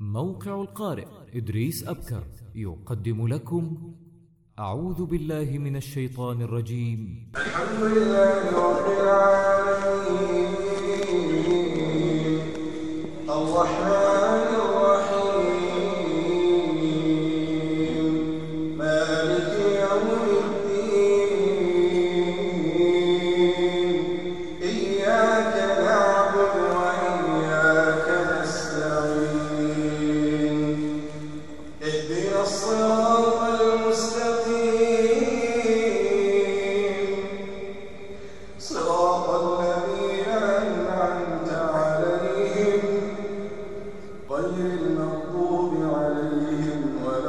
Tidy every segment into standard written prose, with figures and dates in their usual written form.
موقع القارئ إدريس أبكر يقدم لكم أعوذ بالله من الشيطان الرجيم. الحمد لله رب العالمين الرحمن الرحيم مالك يوم الدين إياك نعبد وإياك نستعين اهدنا الصراط المستقيم صراط الذين أنعمت عليهم غير المغضوب عليهم ولا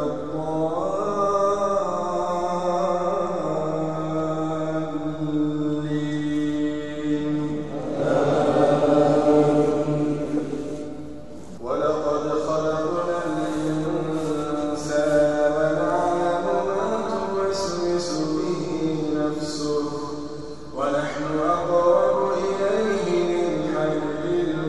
الضالين. ولقد خلقنا الإنسان ونعلم ما توسوس به نفسه ونحن أقرب إليه من حبل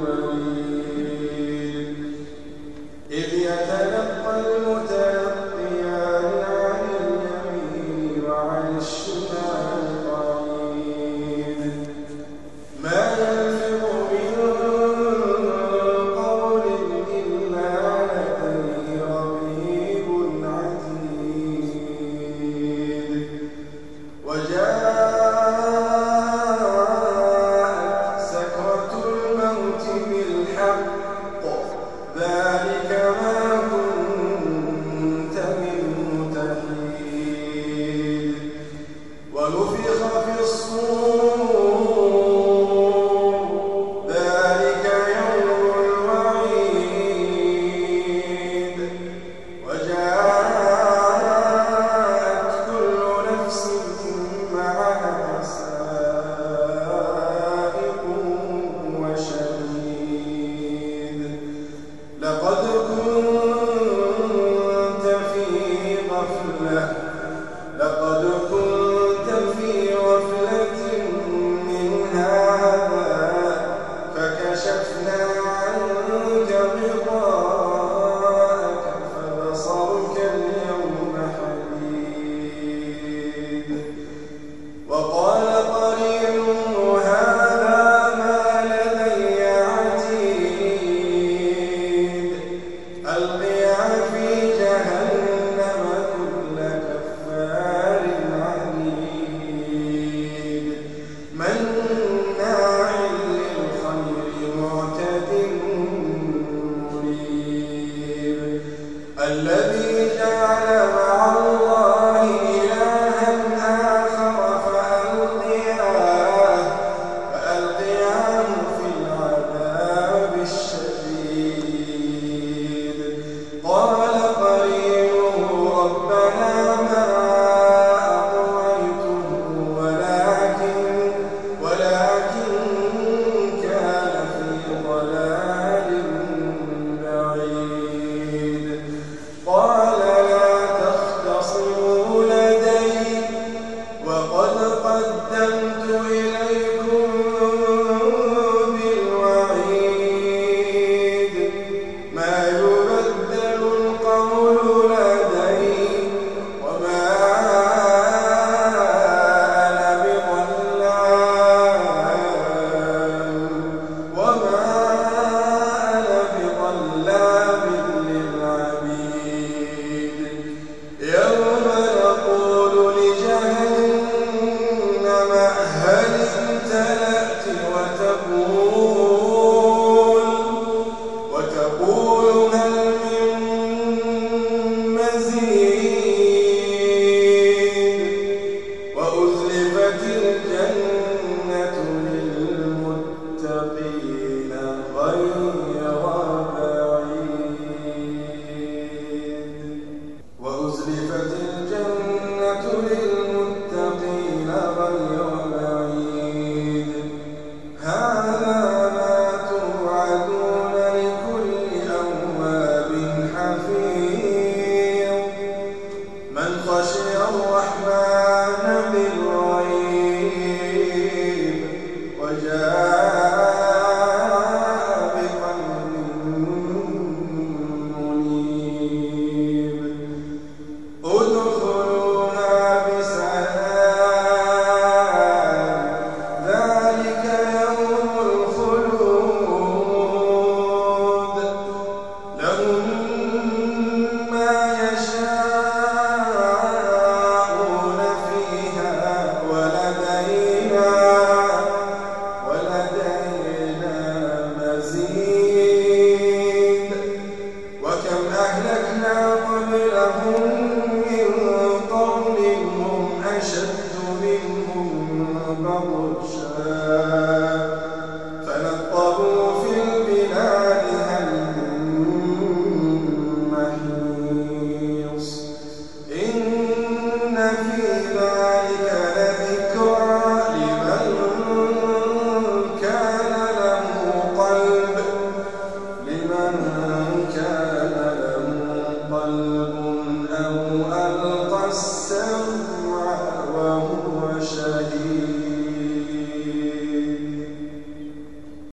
الوريد إذ يتلقى المتلقيان عن اليمين وعن الشمال قعيد ما يلفظ من قول إلا لديه رقيب عتيد وجاءت سكرة الموت بالحق ذلك ما كنت منه تحيد ونفخ في الصور ذلك يوم الوعيد وجاءت كل نفس معها سائق وشهيد لقد كنت في غفلة من هذا فكشفنا عنك غطاءك فبصرك اليوم حديد وقال قرينه هذا ما لدي عتيد ألقيا في جهنم كل كفار عنيد مناع للخير معتد مريب الذي جعل مع الله إلها آخر فألقياه في العذاب الشديد قال قرينه ربنا ما أطغيته ولكن كان في ضلال بعيد قال لا تختصموا لدي وقد قدمت إليكم بالوعيد ما يبدل القول لدي وما أنا بظلام للعبيد يوم نقول لجهنم هل امتلأت وتقول هل